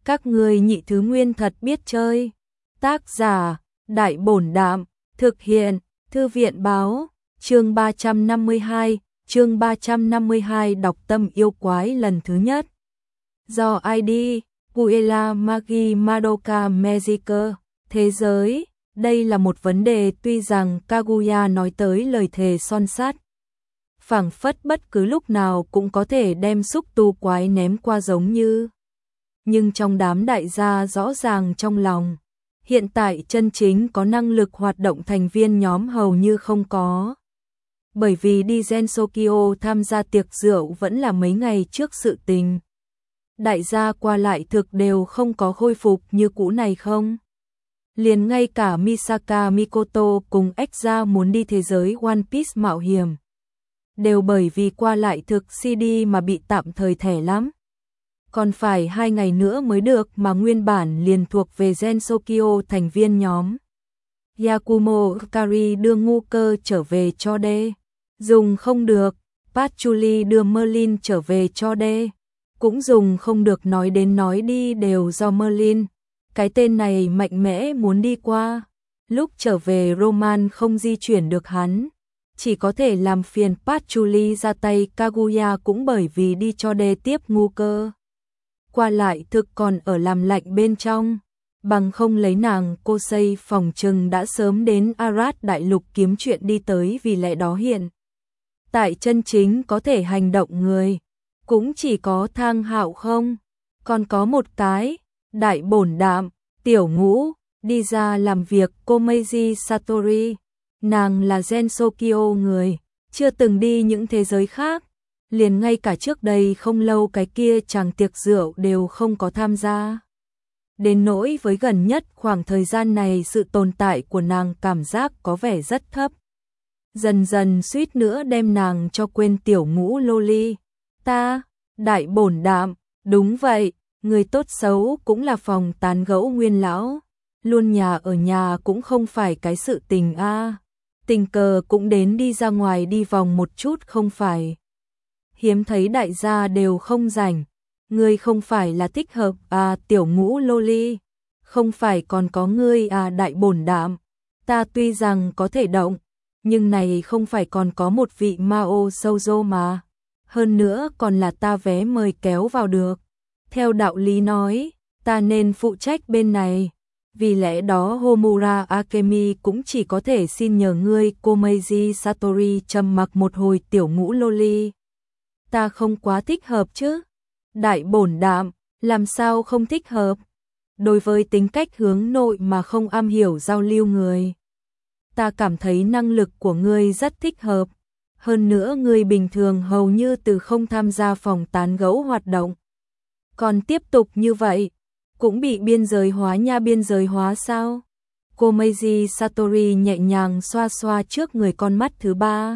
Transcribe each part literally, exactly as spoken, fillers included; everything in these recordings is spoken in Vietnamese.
Các ngươi nhị thứ nguyên thật biết chơi. Tác giả, Đại Bổn Đạm, thực hiện, Thư viện Báo, chương ba trăm năm mươi hai, chương ba trăm năm mươi hai đọc tâm yêu quái lần thứ nhất. Do i đê, Guela Magi Madoka Magica, thế giới, đây là một vấn đề tuy rằng Kaguya nói tới lời thề son sắt. Phảng phất bất cứ lúc nào cũng có thể đem xúc tu quái ném qua giống như. Nhưng trong đám đại gia rõ ràng trong lòng, hiện tại chân chính có năng lực hoạt động thành viên nhóm hầu như không có. Bởi vì đi Gensokyo tham gia tiệc rượu vẫn là mấy ngày trước sự tình. Đại gia qua lại thực đều không có khôi phục như cũ này không. Liền ngay cả Misaka Mikoto cùng Exza muốn đi thế giới One Piece mạo hiểm. Đều bởi vì qua lại thực xê đê mà bị tạm thời thẻ lắm. Còn phải hai ngày nữa mới được mà nguyên bản liền thuộc về Gensokyo thành viên nhóm. Yakumo Kari đưa ngu cơ trở về cho đê. Dùng không được, Patchouli đưa Merlin trở về cho đê. Cũng dùng không được, nói đến nói đi đều do Merlin. Cái tên này mạnh mẽ muốn đi qua. Lúc trở về Roman không di chuyển được hắn. Chỉ có thể làm phiền Patchouli ra tay. Kaguya cũng bởi vì đi cho đê tiếp ngu cơ. Qua lại thực còn ở làm lạnh bên trong. Bằng không lấy nàng cô xây phòng trừng đã sớm đến Arad đại lục kiếm chuyện đi tới, vì lẽ đó hiện. Tại chân chính có thể hành động người. Cũng chỉ có Thang Hạo không. Còn có một cái, Đại Bổn Đạm, Tiểu Ngũ, đi ra làm việc. Cô Meiji Satori. Nàng là Gensokyo người, chưa từng đi những thế giới khác. Liền ngay cả trước đây không lâu cái kia chàng tiệc rượu đều không có tham gia. Đến nỗi với gần nhất khoảng thời gian này sự tồn tại của nàng cảm giác có vẻ rất thấp. Dần dần suýt nữa đem nàng cho quên Tiểu Ngũ loli. Ta, Đại Bổn Đạm, đúng vậy, người tốt xấu cũng là phòng tán gẫu nguyên lão. Luôn nhà ở nhà cũng không phải cái sự tình a. Tình cờ cũng đến đi ra ngoài đi vòng một chút không phải. Hiếm thấy đại gia đều không rảnh. Ngươi không phải là thích hợp à? Tiểu Ngũ loli. Không phải còn có ngươi à? Đại Bổn Đạm. Ta tuy rằng có thể động, nhưng này không phải còn có một vị Mao Shoujo mà. Hơn nữa còn là ta vé mời kéo vào được. Theo đạo lý nói, ta nên phụ trách bên này. Vì lẽ đó Homura Akemi cũng chỉ có thể xin nhờ ngươi. Cô Meiji Satori trầm mặc một hồi. Tiểu Ngũ loli. Ta không quá thích hợp chứ. Đại Bổn Đạm, làm sao không thích hợp? Đối với tính cách hướng nội mà không am hiểu giao lưu người, ta cảm thấy năng lực của ngươi rất thích hợp. Hơn nữa ngươi bình thường hầu như từ không tham gia phòng tán gẫu hoạt động. Còn tiếp tục như vậy, cũng bị biên giới hóa nha. Biên giới hóa sao? Cô Meiji Satori nhẹ nhàng xoa xoa trước người con mắt thứ ba.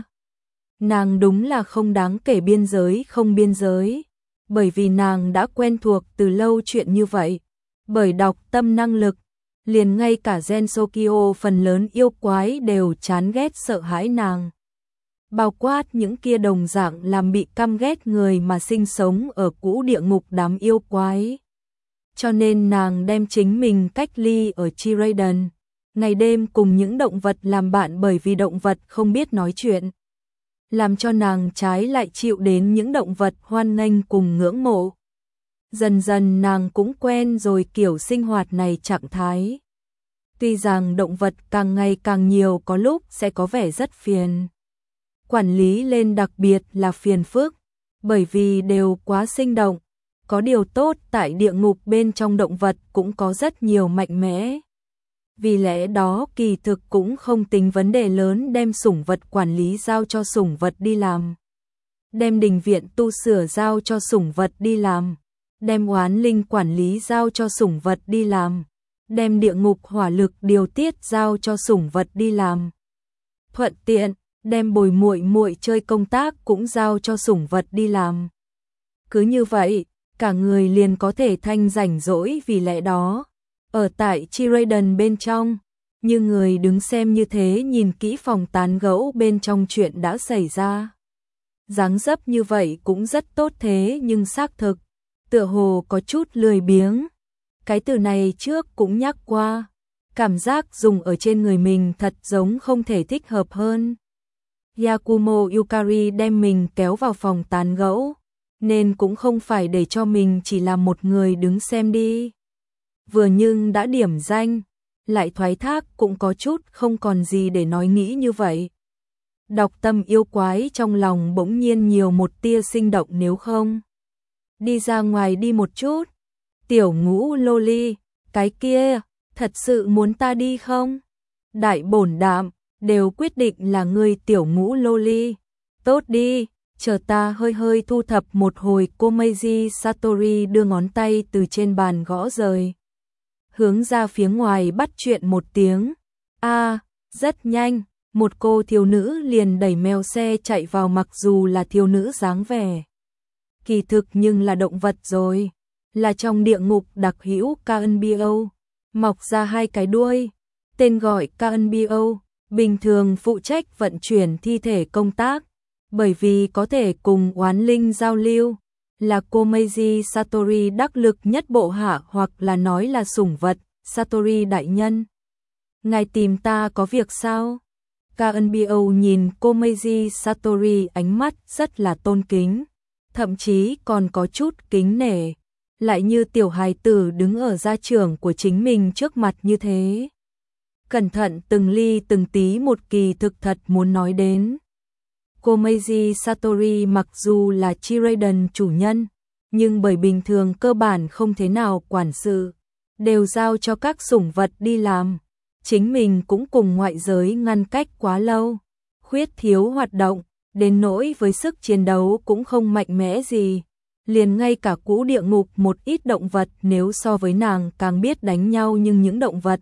Nàng đúng là không đáng kể biên giới không biên giới. Bởi vì nàng đã quen thuộc từ lâu chuyện như vậy. Bởi đọc tâm năng lực, liền ngay cả Gensokyo phần lớn yêu quái đều chán ghét sợ hãi nàng. Bao quát những kia đồng dạng làm bị căm ghét người mà sinh sống ở cũ địa ngục đám yêu quái. Cho nên nàng đem chính mình cách ly ở Chiraden, ngày đêm cùng những động vật làm bạn, bởi vì động vật không biết nói chuyện. Làm cho nàng trái lại chịu đến những động vật hoan nghênh cùng ngưỡng mộ. Dần dần nàng cũng quen rồi kiểu sinh hoạt này trạng thái. Tuy rằng động vật càng ngày càng nhiều có lúc sẽ có vẻ rất phiền. Quản lý lên đặc biệt là phiền phức, bởi vì đều quá sinh động. Có điều tốt tại địa ngục bên trong động vật cũng có rất nhiều mạnh mẽ. Vì lẽ đó kỳ thực cũng không tính vấn đề lớn đem sủng vật quản lý giao cho sủng vật đi làm. Đem đình viện tu sửa giao cho sủng vật đi làm. Đem oán linh quản lý giao cho sủng vật đi làm. Đem địa ngục hỏa lực điều tiết giao cho sủng vật đi làm. Thuận tiện, đem bồi muội muội chơi công tác cũng giao cho sủng vật đi làm. Cứ như vậy, cả người liền có thể thanh rảnh rỗi. Vì lẽ đó, ở tại Chiraden bên trong, như người đứng xem như thế nhìn kỹ phòng tán gẫu bên trong chuyện đã xảy ra. Dáng dấp như vậy cũng rất tốt thế nhưng xác thực, tựa hồ có chút lười biếng. Cái từ này trước cũng nhắc qua, cảm giác dùng ở trên người mình thật giống không thể thích hợp hơn. Yakumo Yukari đem mình kéo vào phòng tán gẫu, nên cũng không phải để cho mình chỉ là một người đứng xem đi. Vừa nhưng đã điểm danh, lại thoái thác cũng có chút không còn gì để nói nghĩ như vậy. Đọc tâm yêu quái trong lòng bỗng nhiên nhiều một tia sinh động, nếu không đi ra ngoài đi một chút. Tiểu ngũ loli, cái kia, thật sự muốn ta đi không? Đại bổn đạm, đều quyết định là ngươi tiểu ngũ loli. Tốt đi, chờ ta hơi hơi thu thập một hồi. Komeiji Satori đưa ngón tay từ trên bàn gõ rời, hướng ra phía ngoài bắt chuyện một tiếng. A, à, rất nhanh, một cô thiếu nữ liền đẩy mèo xe chạy vào, mặc dù là thiếu nữ dáng vẻ kỳ thực nhưng là động vật rồi, là trong địa ngục đặc hữu Kanbyo, mọc ra hai cái đuôi, tên gọi Kanbyo, bình thường phụ trách vận chuyển thi thể công tác, bởi vì có thể cùng oán linh giao lưu, là Komeiji Satori đắc lực nhất bộ hạ, hoặc là nói là sủng vật. Satori đại nhân, ngài tìm ta có việc sao? Kanbyo nhìn Komeiji Satori ánh mắt rất là tôn kính, thậm chí còn có chút kính nể, lại như tiểu hài tử đứng ở gia trưởng của chính mình trước mặt như thế. Cẩn thận từng ly từng tí một, kỳ thực thật muốn nói đến. Komeiji Satori mặc dù là Chiraiden chủ nhân, nhưng bởi bình thường cơ bản không thế nào quản sự, đều giao cho các sủng vật đi làm. Chính mình cũng cùng ngoại giới ngăn cách quá lâu, khuyết thiếu hoạt động, đến nỗi với sức chiến đấu cũng không mạnh mẽ gì. Liền ngay cả cũ địa ngục một ít động vật nếu so với nàng càng biết đánh nhau, nhưng những động vật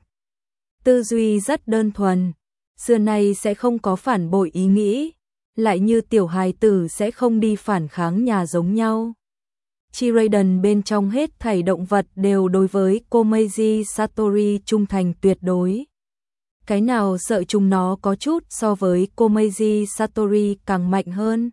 tư duy rất đơn thuần, xưa nay sẽ không có phản bội ý nghĩ, lại như tiểu hài tử sẽ không đi phản kháng nhà giống nhau. Chiraiden bên trong hết thảy động vật đều đối với Komeiji Satori trung thành tuyệt đối. Cái nào sợ chúng nó có chút so với Komeiji Satori càng mạnh hơn.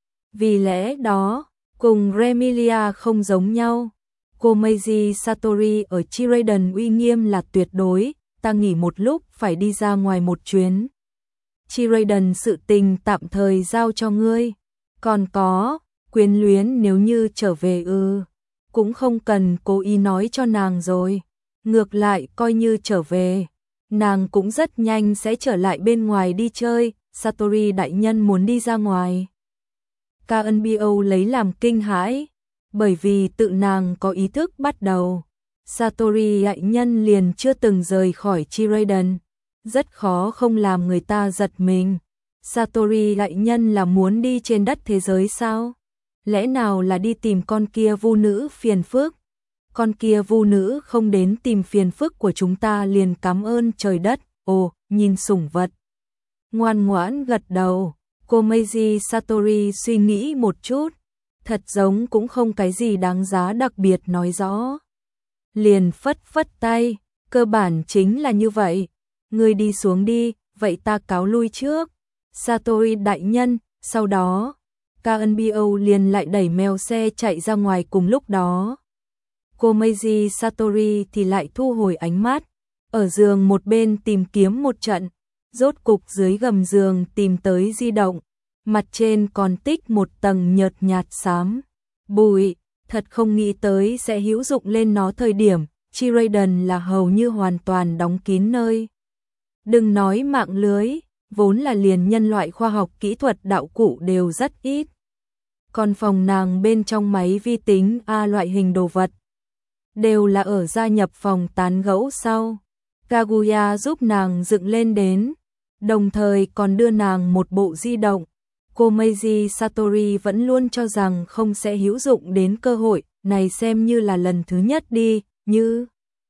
Vì lẽ đó, cùng Remilia không giống nhau. Komeiji Satori ở Chiraiden uy nghiêm là tuyệt đối. Ta nghỉ một lúc, phải đi ra ngoài một chuyến. Chiraiden sự tình tạm thời giao cho ngươi. Còn có, quyến luyến nếu như trở về ư, cũng không cần cố ý nói cho nàng rồi. Ngược lại coi như trở về, nàng cũng rất nhanh sẽ trở lại bên ngoài đi chơi. Satori đại nhân muốn đi ra ngoài. Kanbyo lấy làm kinh hãi, bởi vì tự nàng có ý thức bắt đầu. Satori đại nhân liền chưa từng rời khỏi Chiraiden, rất khó không làm người ta giật mình. Satori đại nhân là muốn đi trên đất thế giới sao? Lẽ nào là đi tìm con kia vu nữ phiền phức? Con kia vu nữ không đến tìm phiền phức của chúng ta liền cảm ơn trời đất. Ồ, nhìn sủng vật ngoan ngoãn gật đầu. Komeiji Satori suy nghĩ một chút, thật giống cũng không cái gì đáng giá đặc biệt nói rõ, liền phất phất tay, cơ bản chính là như vậy. Ngươi đi xuống đi, vậy ta cáo lui trước. Satori đại nhân. Sau đó Kanbyo liền lại đẩy mèo xe chạy ra ngoài. Cùng lúc đó Komeiji Satori thì lại thu hồi ánh mắt, ở giường một bên tìm kiếm một trận, rốt cục dưới gầm giường tìm tới di động, mặt trên còn tích một tầng nhợt nhạt xám bụi, thật không nghĩ tới sẽ hữu dụng lên nó. Thời điểm Chiraiden là hầu như hoàn toàn đóng kín nơi. Đừng nói mạng lưới, vốn là liền nhân loại khoa học kỹ thuật đạo cụ đều rất ít. Còn phòng nàng bên trong máy vi tính A loại hình đồ vật, đều là ở gia nhập phòng tán gẫu sau. Kaguya giúp nàng dựng lên đến, đồng thời còn đưa nàng một bộ di động. Komeiji Satori vẫn luôn cho rằng không sẽ hữu dụng đến cơ hội này, xem như là lần thứ nhất đi. Như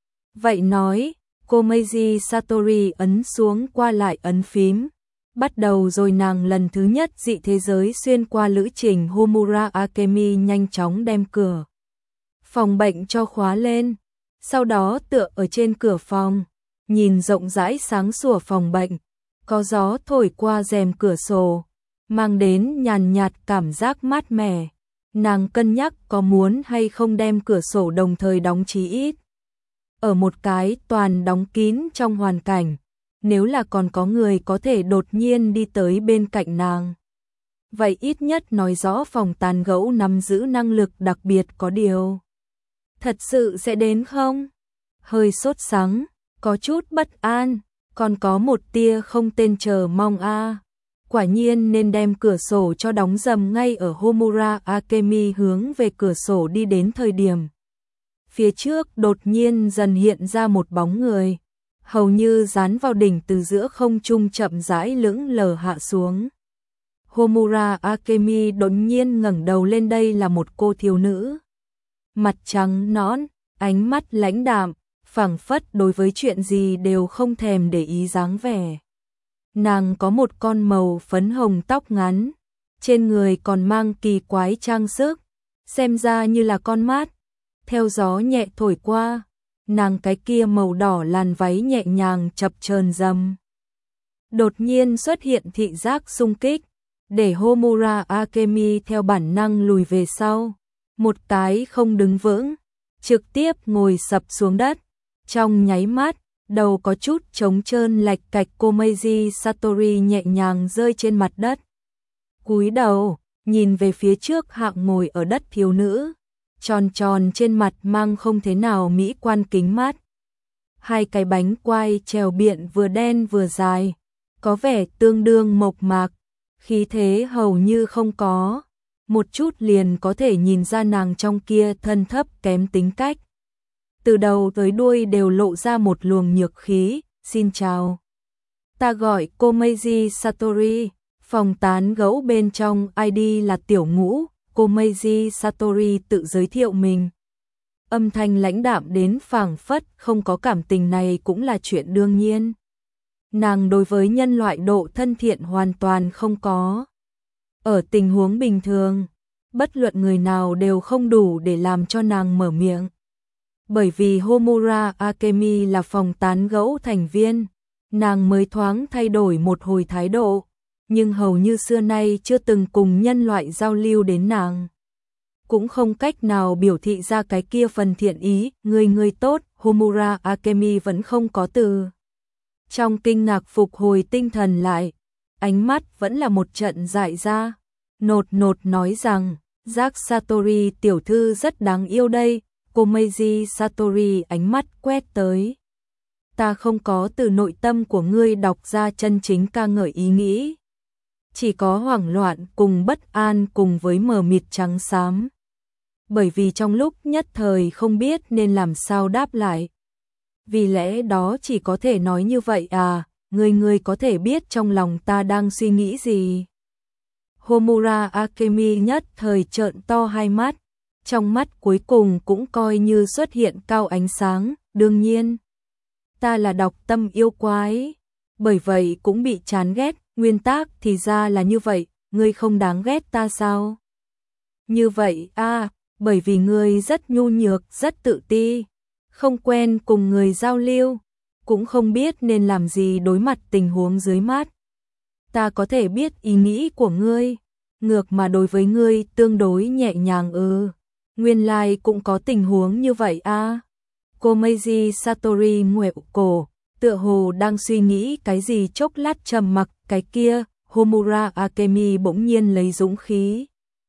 vậy nói, Komeiji Satori ấn xuống qua lại ấn phím, bắt đầu rồi nàng lần thứ nhất dị thế giới xuyên qua lữ trình. Homura Akemi nhanh chóng đem cửa phòng bệnh cho khóa lên, sau đó tựa ở trên cửa phòng, nhìn rộng rãi sáng sủa phòng bệnh, có gió thổi qua rèm cửa sổ, mang đến nhàn nhạt cảm giác mát mẻ. Nàng cân nhắc có muốn hay không đem cửa sổ đồng thời đóng chí ít ở một cái toàn đóng kín trong hoàn cảnh, nếu là còn có người có thể đột nhiên đi tới bên cạnh nàng. Vậy ít nhất nói rõ phòng tán gẫu nắm giữ năng lực đặc biệt có điều. Thật sự sẽ đến không? Hơi sốt sắng, có chút bất an, còn có một tia không tên chờ mong a. Quả nhiên nên đem cửa sổ cho đóng dầm ngay ở Homura Akemi hướng về cửa sổ đi đến thời điểm. Phía trước đột nhiên dần hiện ra một bóng người, hầu như dán vào đỉnh từ giữa không trung chậm rãi lững lờ hạ xuống. Homura Akemi đột nhiên ngẩng đầu lên, đây là một cô thiếu nữ. Mặt trắng nõn, ánh mắt lãnh đạm, phảng phất đối với chuyện gì đều không thèm để ý dáng vẻ. Nàng có một con màu phấn hồng tóc ngắn, trên người còn mang kỳ quái trang sức, xem ra như là con mát. Theo gió nhẹ thổi qua, nàng cái kia màu đỏ làn váy nhẹ nhàng chập chờn dầm. Đột nhiên xuất hiện thị giác xung kích, để Homura Akemi theo bản năng lùi về sau, một cái không đứng vững, trực tiếp ngồi sập xuống đất. Trong nháy mắt, đầu có chút trống trơn lạch cạch, Komeiji Satori nhẹ nhàng rơi trên mặt đất. Cúi đầu, nhìn về phía trước hạng ngồi ở đất thiếu nữ, tròn tròn trên mặt mang không thế nào mỹ quan kính mắt. Hai cái bánh quai trèo biện vừa đen vừa dài, có vẻ tương đương mộc mạc, khí thế hầu như không có, một chút liền có thể nhìn ra nàng trong kia thân thấp kém tính cách. Từ đầu tới đuôi đều lộ ra một luồng nhược khí. Xin chào, ta gọi Komeiji Satori, phòng tán gẫu bên trong i đê là Tiểu Ngũ. Komeiji Satori tự giới thiệu mình, âm thanh lãnh đạm đến phảng phất không có cảm tình, này cũng là chuyện đương nhiên. Nàng đối với nhân loại độ thân thiện hoàn toàn không có. Ở tình huống bình thường, bất luận người nào đều không đủ để làm cho nàng mở miệng. Bởi vì Homura Akemi là phòng tán gẫu thành viên, nàng mới thoáng thay đổi một hồi thái độ, nhưng hầu như xưa nay chưa từng cùng nhân loại giao lưu đến nàng. Cũng không cách nào biểu thị ra cái kia phần thiện ý, người người tốt. Homura Akemi vẫn không có từ trong kinh ngạc phục hồi tinh thần lại, ánh mắt vẫn là một trận dại ra, nột nột nói rằng, giác Satori tiểu thư rất đáng yêu đây. Komeiji Satori ánh mắt quét tới. Ta không có từ nội tâm của ngươi đọc ra chân chính ca ngợi ý nghĩ, chỉ có hoảng loạn cùng bất an cùng với mờ mịt trắng xám. Bởi vì trong lúc nhất thời không biết nên làm sao đáp lại. Vì lẽ đó chỉ có thể nói như vậy à, ngươi ngươi có thể biết trong lòng ta đang suy nghĩ gì. Homura Akemi nhất thời trợn to hai mắt, trong mắt cuối cùng cũng coi như xuất hiện cao ánh sáng. Đương nhiên, ta là đọc tâm yêu quái, bởi vậy cũng bị chán ghét. Nguyên tắc thì ra là như vậy, ngươi không đáng ghét ta sao? Như vậy à, bởi vì ngươi rất nhu nhược, rất tự ti, không quen cùng người giao lưu, cũng không biết nên làm gì đối mặt tình huống dưới mắt. Ta có thể biết ý nghĩ của ngươi, ngược mà đối với ngươi tương đối nhẹ nhàng. Ừ, nguyên lai cũng có tình huống như vậy à. Komeiji Satori nguẹo cổ, tựa hồ đang suy nghĩ cái gì, chốc lát trầm mặc. Cái kia, Homura Akemi bỗng nhiên lấy dũng khí.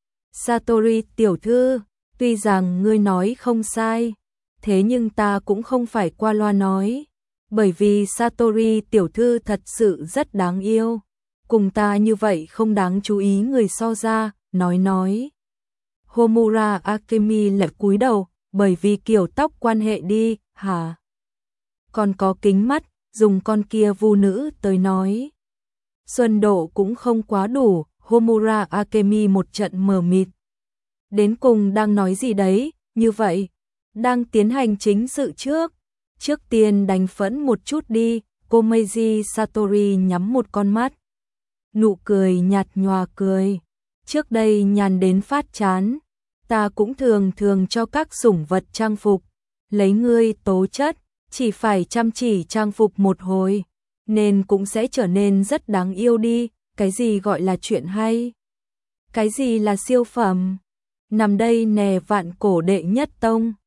Satori tiểu thư, tuy rằng ngươi nói không sai, thế nhưng ta cũng không phải qua loa nói, bởi vì Satori tiểu thư thật sự rất đáng yêu, cùng ta như vậy không đáng chú ý người so ra. Nói nói, Homura Akemi lại cúi đầu, bởi vì kiểu tóc quan hệ đi, hả? Còn có kính mắt, dùng con kia vu nữ tới nói. Xuân độ cũng không quá đủ. Homura Akemi một trận mờ mịt. Đến cùng đang nói gì đấy, như vậy, đang tiến hành chính sự trước. Trước tiên đánh phẫn một chút đi. Komeiji Satori nhắm một con mắt, nụ cười nhạt nhòa cười. Trước đây nhàn đến phát chán, ta cũng thường thường cho các sủng vật trang phục, lấy ngươi tố chất, chỉ phải chăm chỉ trang phục một hồi, nên cũng sẽ trở nên rất đáng yêu đi. Cái gì gọi là chuyện hay? Cái gì là siêu phẩm? Nằm đây nè, vạn cổ đệ nhất tông,